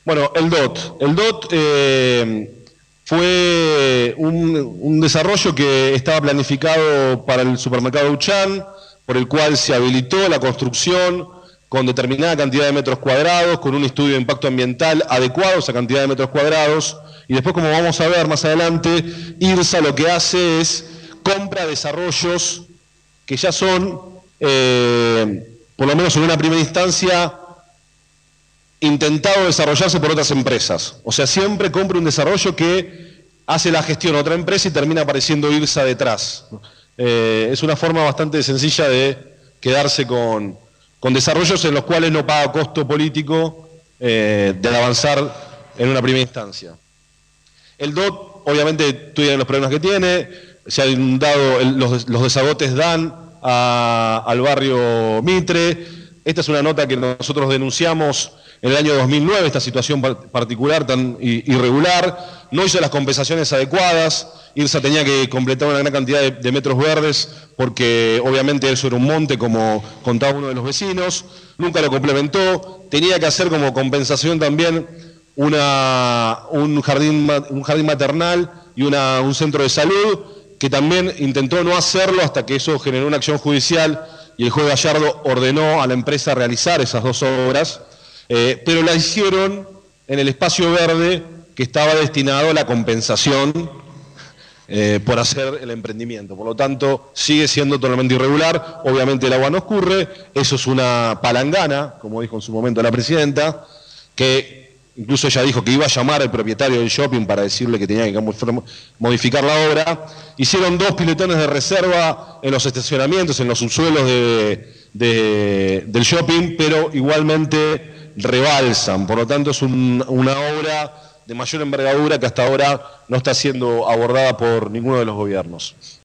Bueno, el DOT. El DOT fue un desarrollo que estaba planificado para el supermercado Uchán, por el cual se habilitó la construcción con determinada cantidad de metros cuadrados, con un estudio de impacto ambiental adecuado a esa cantidad de metros cuadrados, y después, como vamos a ver más adelante, IRSA lo que hace es compra desarrollos que ya son, por lo menos en una primera instancia, intentado desarrollarse por otras empresas. O sea, siempre compra un desarrollo que hace la gestión otra empresa y termina apareciendo IRSA detrás. Es una forma bastante sencilla de quedarse con desarrollos en los cuales no paga costo político de avanzar en una primera instancia. El DOT, obviamente, tiene los problemas que tiene, se han inundado, los desagotes dan al barrio Mitre. Esta es una nota que nosotros denunciamos en el año 2009, esta situación particular tan irregular. No hizo las compensaciones adecuadas. IRSA tenía que completar una gran cantidad de metros verdes porque obviamente eso era un monte, como contaba uno de los vecinos. Nunca lo complementó. Tenía que hacer como compensación también un jardín maternal y un centro de salud, que también intentó no hacerlo hasta que eso generó una acción judicial y el juez Gallardo ordenó a la empresa realizar esas dos obras, pero la hicieron en el espacio verde que estaba destinado a la compensación por hacer el emprendimiento. Por lo tanto, sigue siendo totalmente irregular. Obviamente el agua no escurre, eso es una palangana, como dijo en su momento la presidenta, que incluso ella dijo que iba a llamar al propietario del shopping para decirle que tenía que modificar la obra. Hicieron 2 piletones de reserva en los estacionamientos, en los subsuelos del shopping, pero igualmente rebalsan. Por lo tanto, es una obra de mayor envergadura que hasta ahora no está siendo abordada por ninguno de los gobiernos.